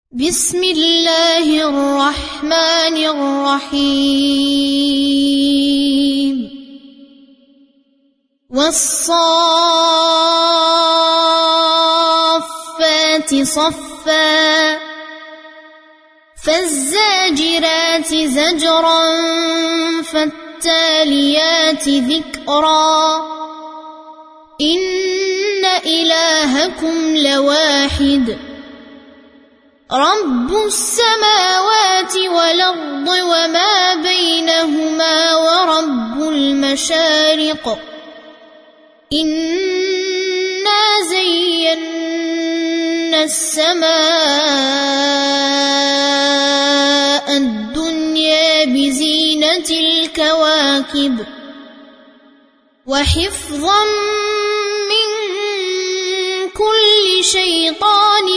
بسم الله الرحمن الرحيم والصافات صفا فالزاجرات زجرا فالتاليات ذكرا إن إلهكم لواحد رب السماوات والأرض وما بينهما ورب المشارق إنا زينا السماء الدنيا بزينة الكواكب وحفظا من كل شيطان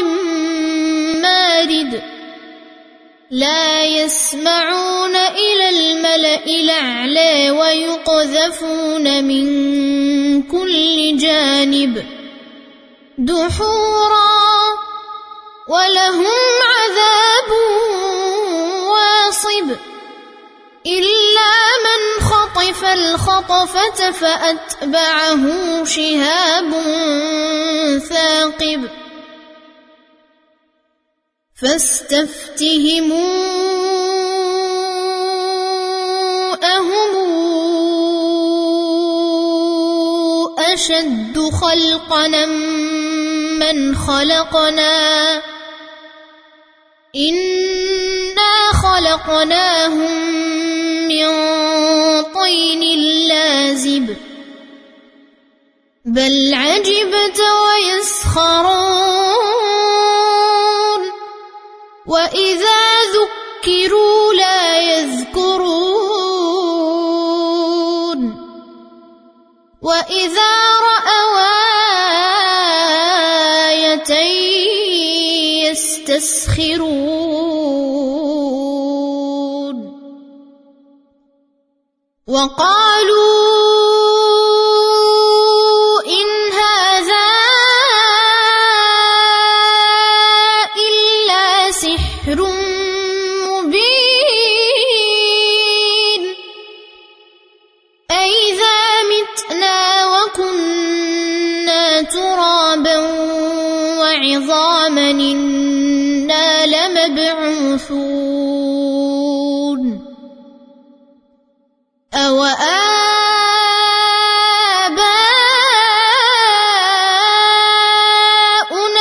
مارد لا يسمعون إلى الملأ الأعلى ويقذفون من كل جانب دحورا ولهم عذاب واصب إلا من خطف الخطفة فأتبعه شهاب ثاقب فاستفتهموا أهم أشد خلقنا من خلقنا إنا خلقناهم من طين لازب بل عجبت ويسخرون وإذا ذكروا لا يذكرون وإذا رأوا آية يستسخرون وقالوا إن هذا إلا سحر مبين أإذا متنا وكنا ترابا وعظاما إنا لمبعوثون أوآباؤنا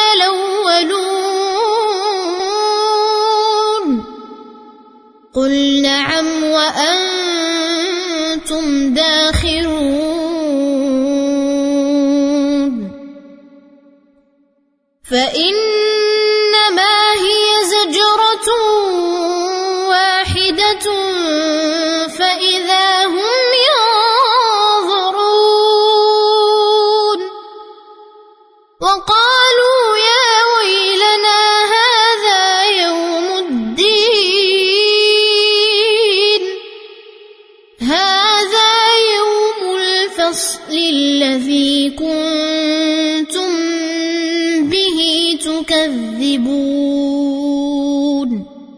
الأولون قل نعم وأنتم داخرون فإنما هي زجرة واحدة فإذا هم ينظرون وقالوا يا ويلنا هذا يوم الدين هذا يوم الفصل الذي كنتم به تكذبون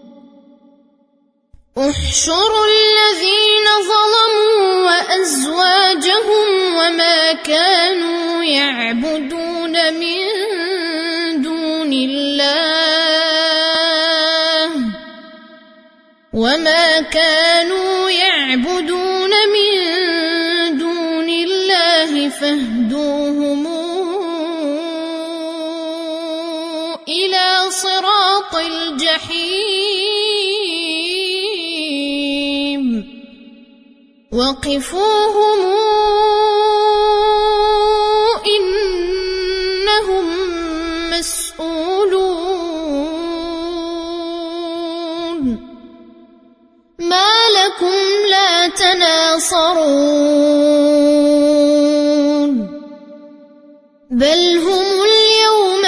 احشروا الذين ظلموا وأزواجهم وما كانوا يعبدون من دون الله فاهدوهم إلى صراط الجحيم وقفوهم إنهم مسؤولون ما لكم لا تناصرون بل هم اليوم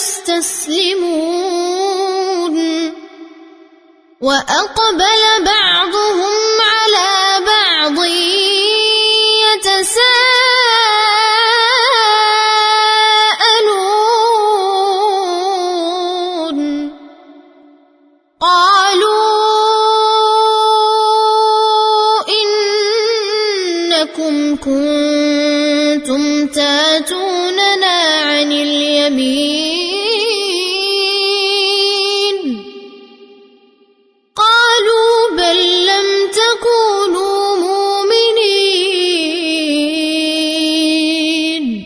مستسلمون وأقبل بعضهم على بعض يتساءلون كنتم تاتوننا عن اليمين قالوا بل لم تكونوا مؤمنين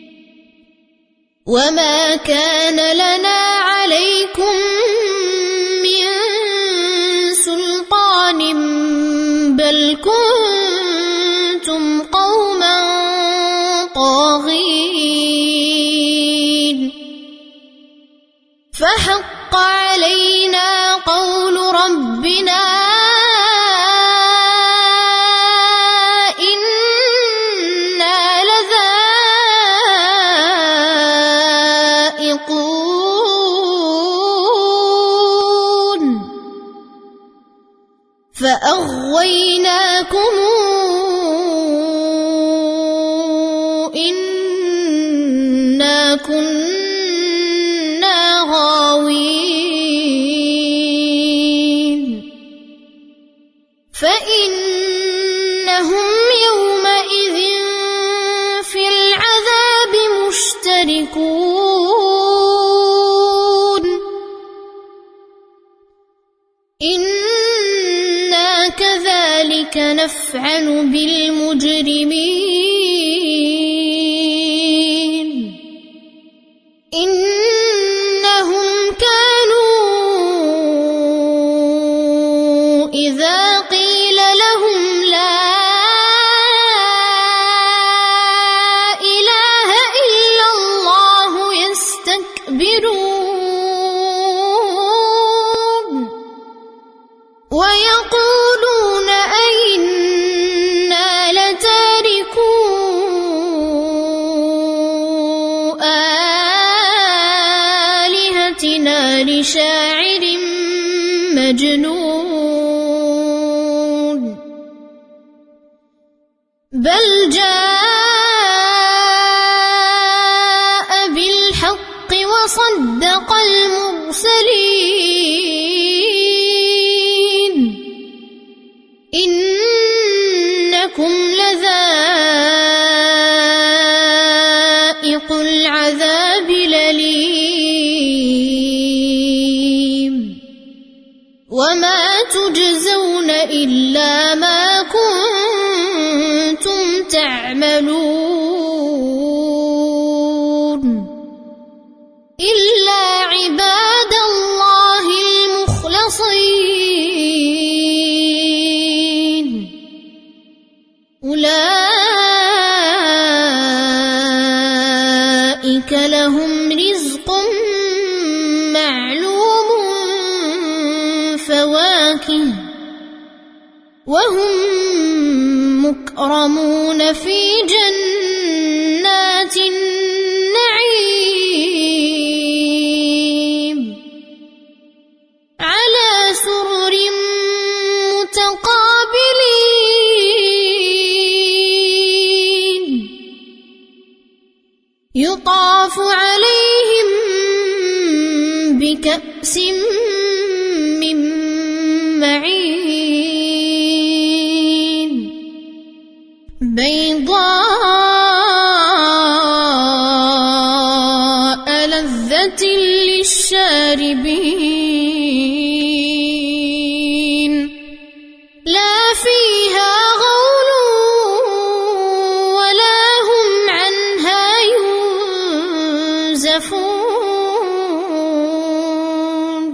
وما كان لنا عليكم من سلطان بل كنتم قوما طاغين فحق علينا قول ربنا إنا لذائقون فأغويناكم إنا كنا غاوين فإنهم يومئذ في العذاب مشتركون إنا كذلك نفعل بالمجرمين إنهم كانوا إذا قيل لهم لا إله إلا الله يستكبرون ويقولون أئنا لتاركو آلهتنا لشاعر مجنون بل جاء بالحق وصدق المرسلين إنكم لذائق العذاب الأليم وما تجزون إلا ما كنتم تعملون إلا عباد الله المخلصين أولئك لهم رزق معلوم فواكه وهم مكرمون في جنات النعيم على سرر متقابلين يطاف عليهم بكأس من معين بيضاء لذة للشاربين لا فيها غول ولا هم عنها ينزفون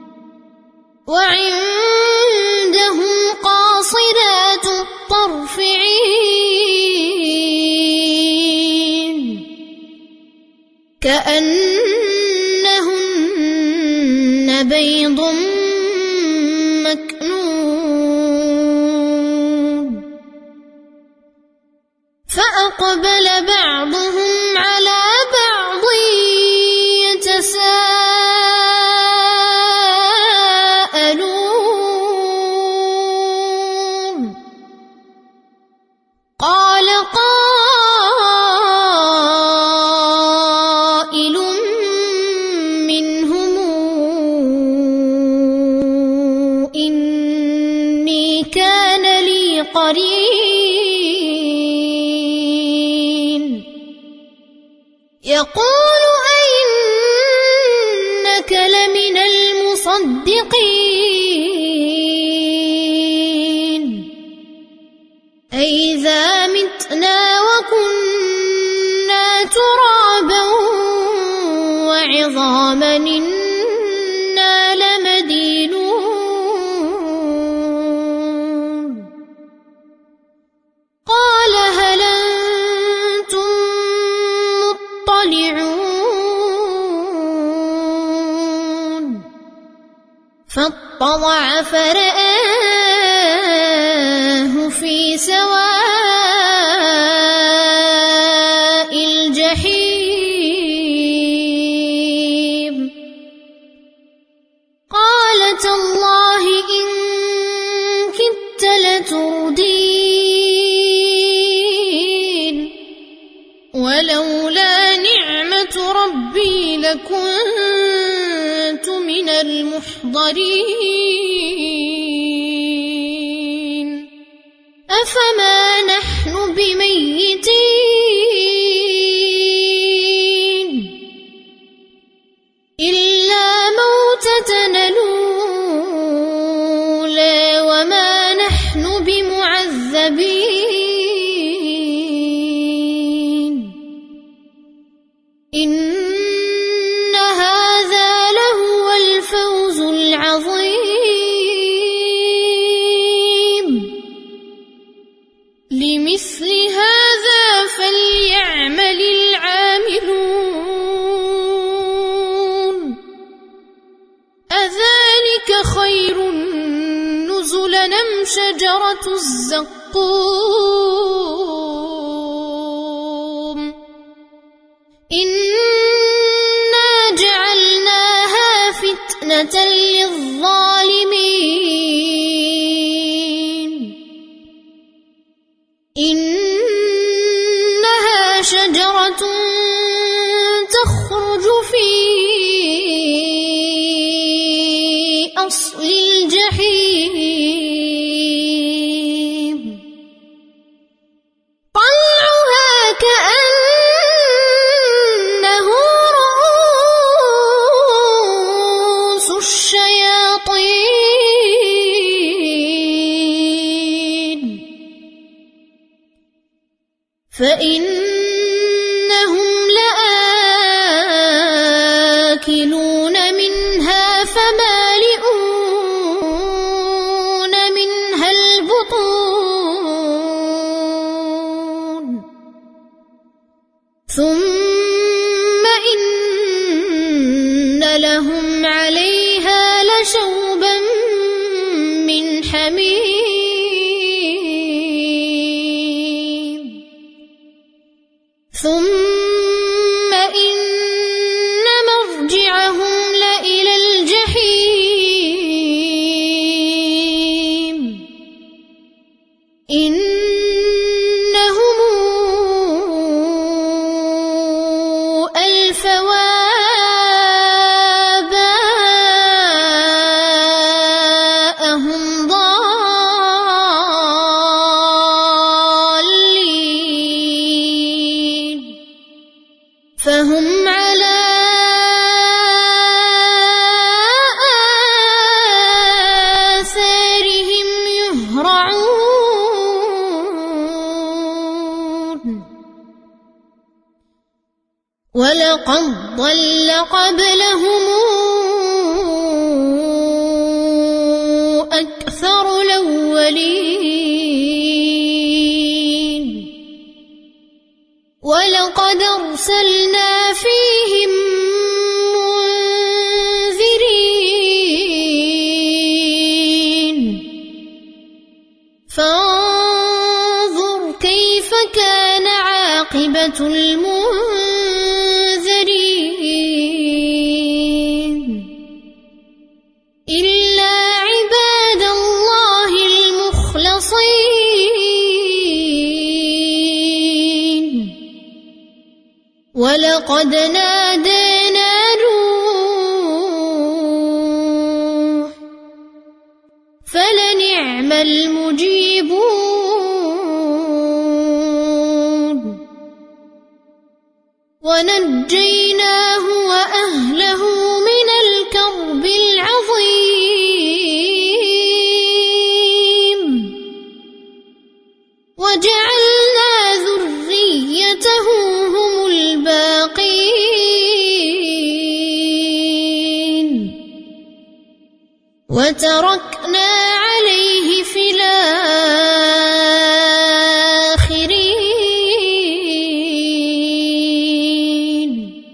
وعندهم قاصرات الطرف عين كأنهن بيض مكنون فأقبل بعضهم على بعض يتساءلون قال قائل منهم إني كان لي قرين يقول أئنك لمن المصدقين أئذا متنا وكنا ترابا وعظاما إنا لمدينون قال هل أنتم مطلعون فاطلع فرآه في سواء الجحيم قال تالله إن كدت لتردين ولولا نعمة ربي لكنت من المحضرين أفما نحن بميتين إلا موتتنا الأولى وما نحن بمعذبين إن هذا لهو الفوز العظيم لمثل هذا فليعمل العاملون أذلك خير نزلا أم شجرة الزقوم إنا جعلناها فتنة للظالمين إنها شجرة تخرج في أصل الجحيم طلعها كأنه رؤوس الشياطين فإنهم لآكلون منها فمالئون منها البطون ثم إن لهم عليها لشوبا من حميم ثم إن مرجعهم لإلى الجحيم إنهم ألفوا آباءهم ضالين فهم على آثارهم يهرعون ولقد ضل قبلهم أكثر الأولين ولقد أرسلنا فيهم منذرين فانظر كيف كان عاقبة المنذرين إلا عباد الله المخلصين ولقد نادانا نوح فلنعم المجيبون ونجيناه وأهله من الكرب العظيم وجعلنا ذريته هم الباقين وتركنا عليه في الآخرين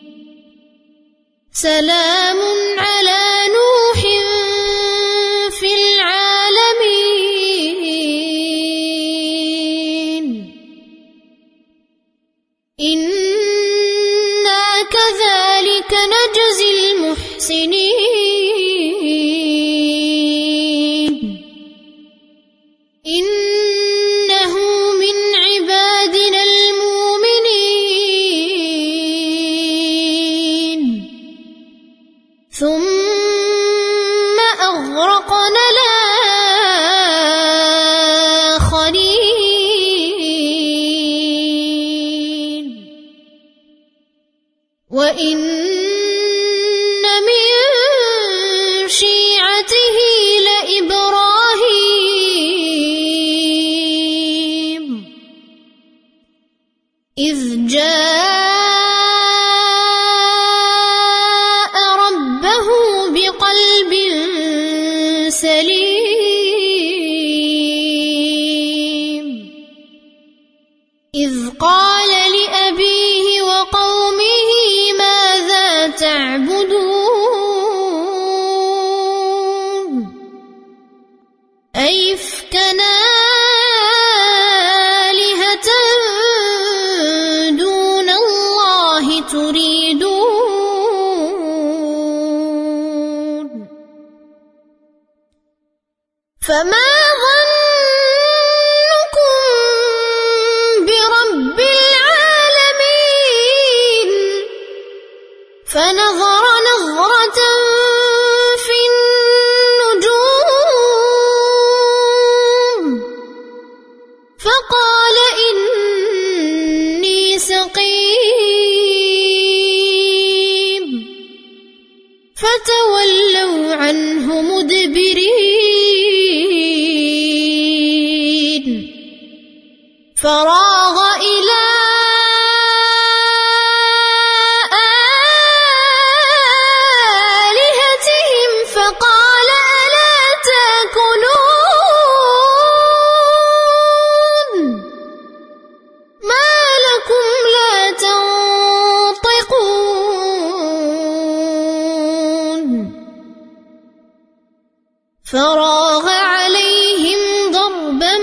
سلام على نوح في العالمين إنا كذلك نجزي المحسنين إنه من عبادنا المؤمنين ثم أغرقنا الآخرين وإن من شيعته لإبراهيم إذ جاء ربه بقلب سليم إذ قال لأبيه وقومه ماذا تعبدون أئفكا آلهة دون الله تريدون فما ظنكم برب العالمين فنظر نظرة في النجوم فقال إني سقيم فتولوا عنه مدبرين فراغ إلى آلهتهم فقال ألا تأكلون ما لكم لا تنطقون فراغ عليهم ضربا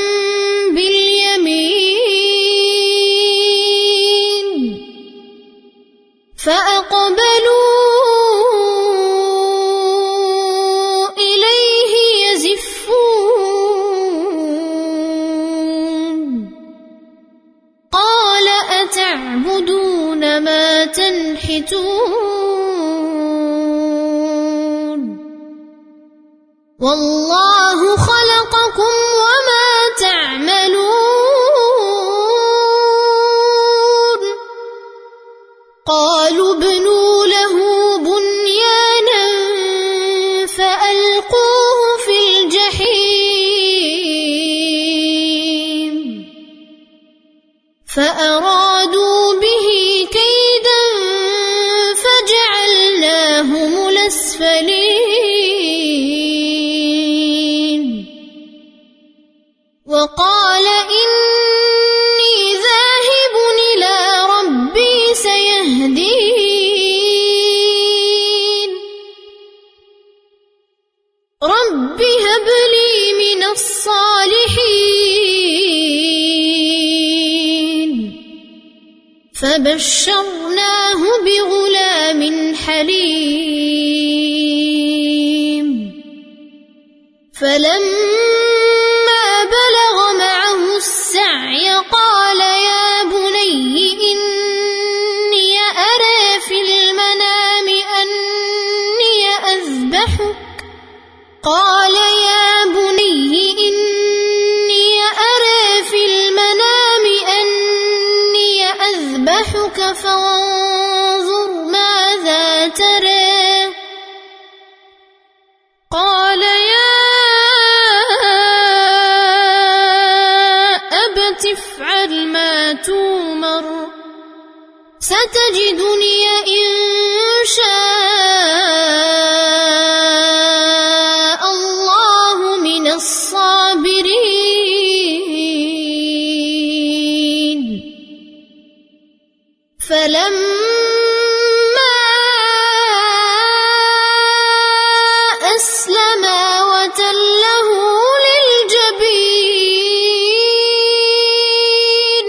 باليمين فأقبلوا إليه يزفون قال أتعبدون ما تنحتون والله خلقكم وما تعملون قالوا ابنوا له بنيانا فألقوه في الجحيم فأرادوا به كيدا فجعلناهم الأسفلين وقال إني ذاهب إلى ربي سيهدين رب هب لي من الصالحين فبشرناه بغلام حليم فلما بلغ معه السعي قال يا بني إني أرى في المنام أني أذبحك قال يا بني إني أرى في المنام أني أذبحك فانظر ستجدني إن شاء الله من الصابرين فلما أسلما وتله للجبين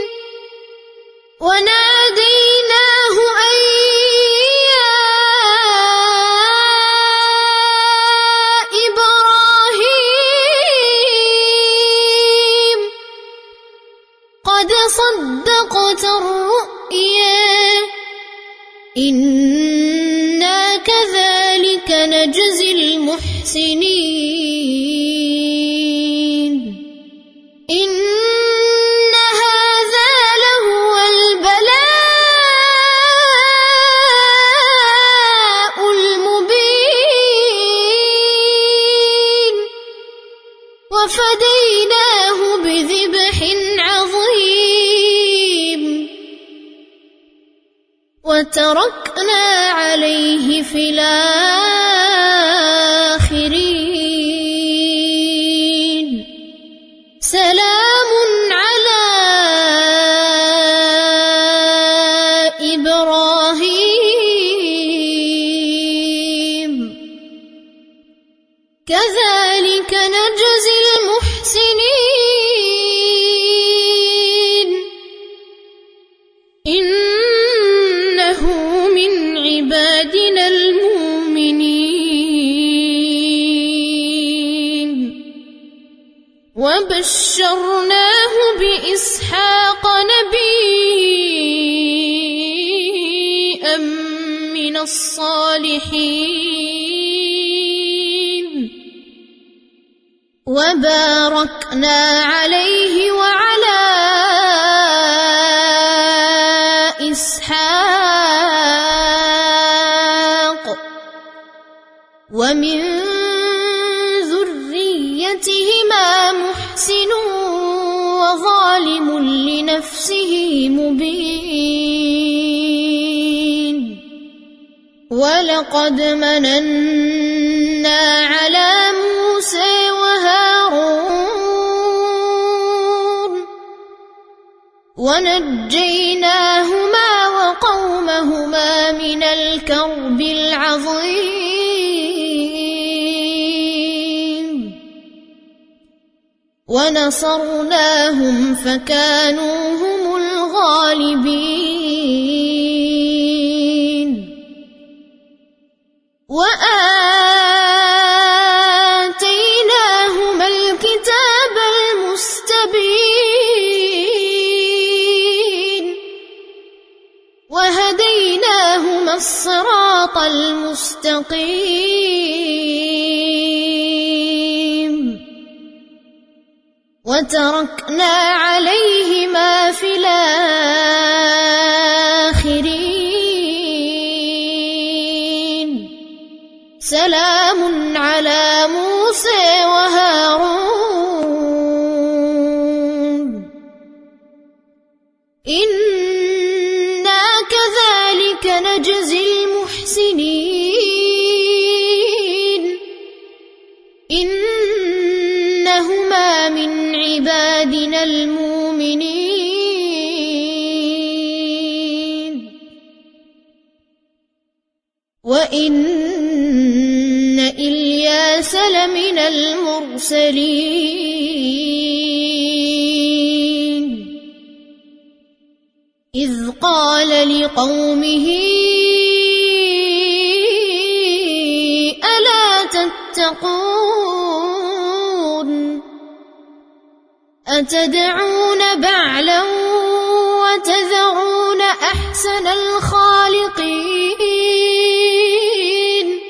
وناديناه أن يا إبراهيم قد صدقت الرؤيا إنا كذلك نجزي المحسنين إن هذا لهو البلاء المبين وفديناه بذبح عظيم وتركنا عليه في الآخرين سلام على إبراهيم كذلك نجزي المحسنين إنه من عبادنا المؤمنين وبشرناه بإسحاق نبيا من الصالحين وباركنا عليه وعلى إسحاق ومن ذريتهما محسن وظالم لنفسه مبين ولقد مننا على موسى وهارون ونجيناهما وقومهما من الكرب العظيم ونصرناهم فكانوا هم الغالبين وآتيناهما الكتاب المستبين وهديناهما الصراط المستقيم وتركنا عليهما في الآخرين سلام على موسى وهارون إنا كذلك نجزي المحسنين إنهما من عبادنا المؤمنين وإن إلياس لمن المرسلين إذ قال لقومه ألا تتقون أتدعون بعلا وتذرون أحسن الخالقين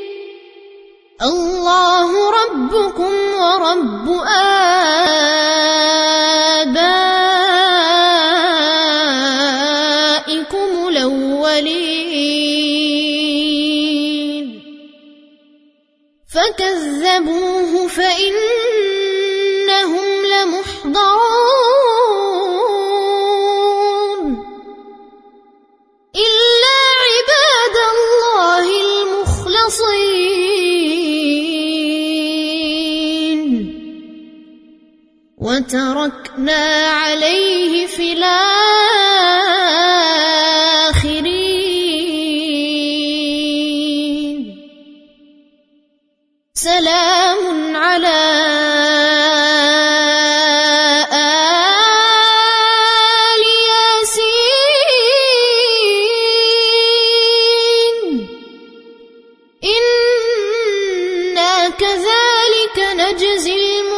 الله ربكم ورب آبائكم الأولين فكذبوه فإنهم لمحضرون إلا وتركنا عليه في الآخرين سلام على آل ياسين إنا كذلك نجزي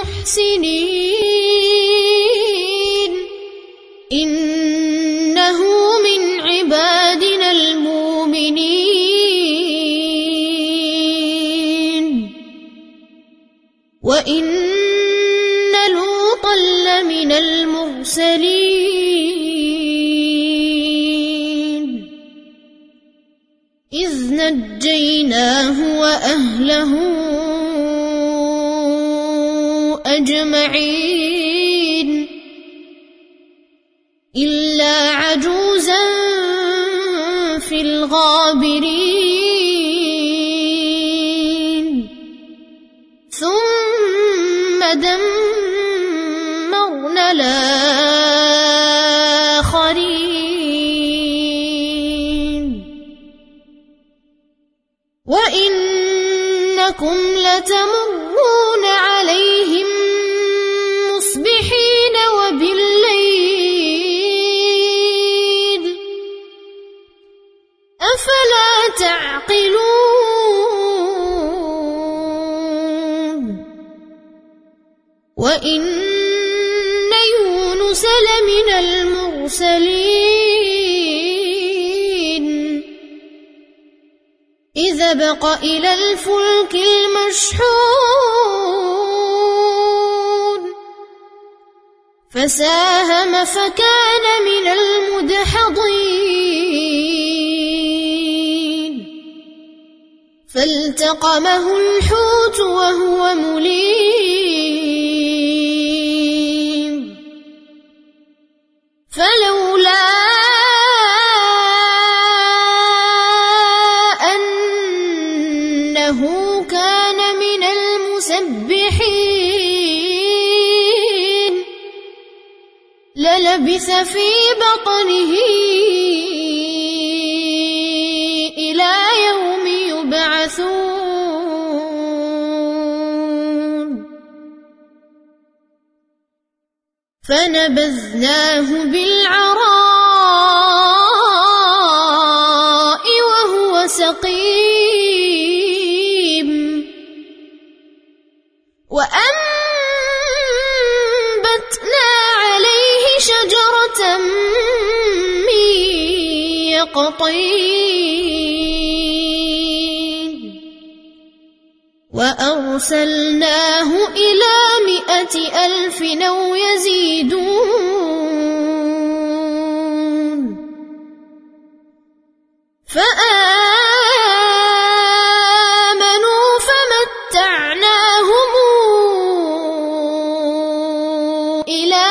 المحسنين إنه من عبادنا المؤمنين وإن لوطا لمن المرسلين إذ نجيناه وأهله أجمعين إلا عجوزا في الغابرين ثم دمرنا الآخرين وإنكم لتمرون عليهم مصبحين وبالليل أفلا تعقلون وإن يونس لمن المرسلين إذ أبق إلى الفلك المشحون فساهم فكان من المدحضين فالتقمه الحوت وهو مليم فلولا أنه كان من المسبحين للبث في بطنه إلى يوم يبعثون فنبذناه بالعراء وهو سقيم وأنبتنا عليه شجرة من يقطين وأرسلناه إلى 100,000 أو يزيدون فآمنوا فمتعناهم إلى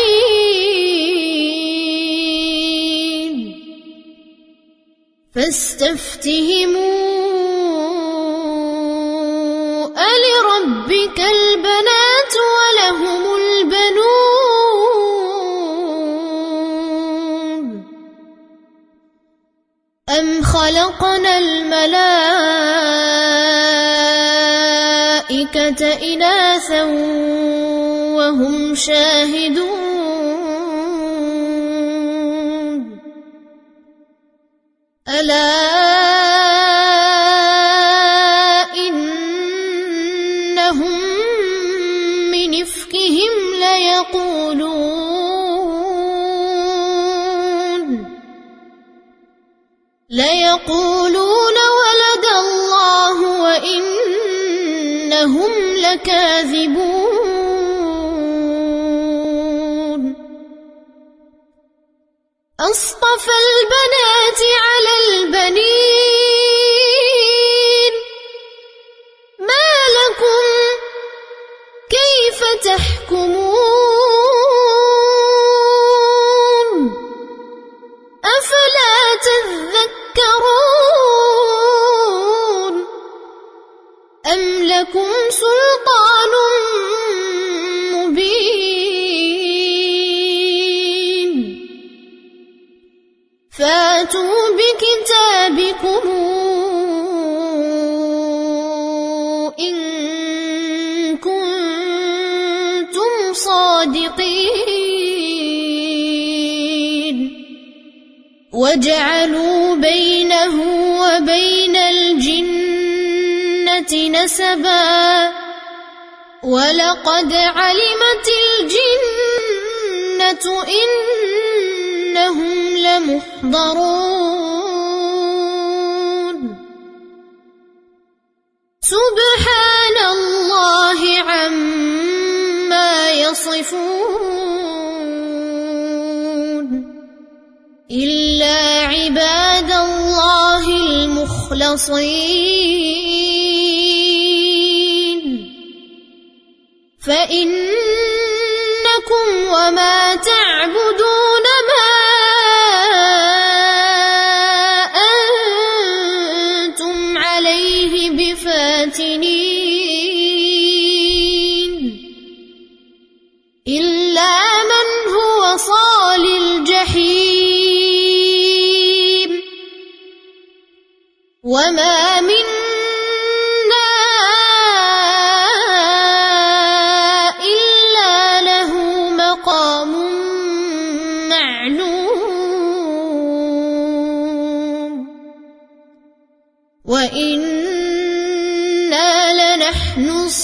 حين فاستفتهموا ألربك البنات ولهم البنون أم خلقنا الملائكة إناثا وهم شاهدون ألا إنهم من إفكهم ليقولون ولد الله وإنهم لكاذبون أصطفى البنات على البنين ما لكم كيف تحكمون أفلا تذكرون أم لكم سلطان مبين كتابكم إن كنتم صادقين وجعلوا بينه وبين الجنة نسبا ولقد علمت الجنة إنهم لمحضرون سبحان الله عما يصفون إلا عباد الله المخلصين فإنكم وما تعبدون ما أنتم عليه بفاتنين إلا من هو صال الجحيم وما منا إلا له مقام معلوم وإنا لنحن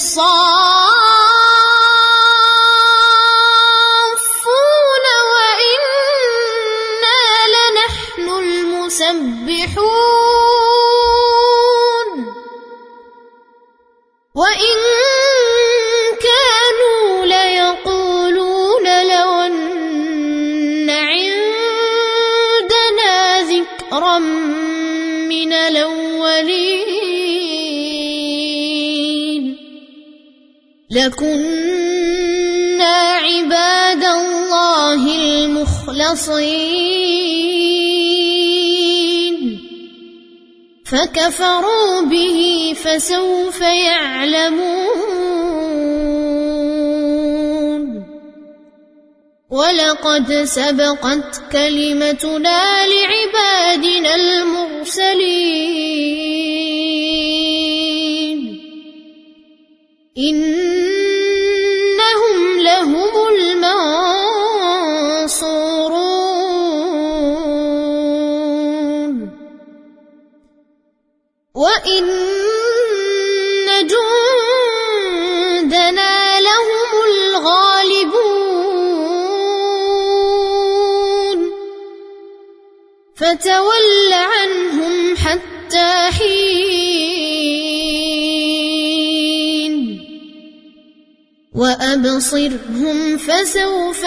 الصافون وإنا لنحن المسبحون وإن كانوا ليقولون لو أن عندنا ذكرا من الأولين لكنا عباد الله المخلصين فكفروا به فسوف يعلمون ولقد سبقت كلمتنا لعبادنا المرسلين إنهم لهم المنصورون وإن جندنا لهم الغالبون فتول عنهم حتى حين وأبصرهم فسوف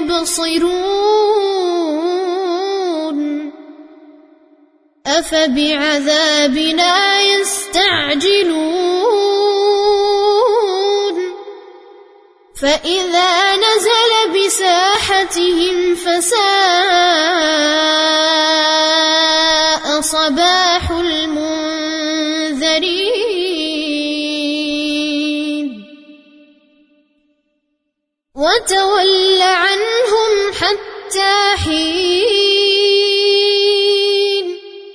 يبصرون أفبعذابنا يستعجلون فإذا نزل بساحتهم فساء صباح المنذرين وتول عنهم حتى حين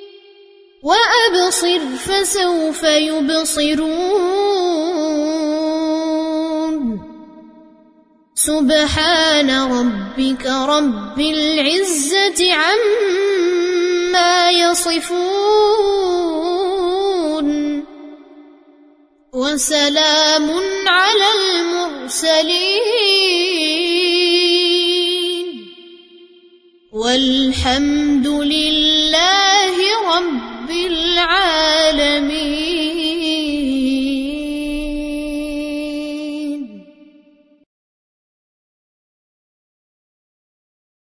وأبصر فسوف يبصرون سبحان ربك رب العزة عما يصفون وسلام على المرسلين والحمد لله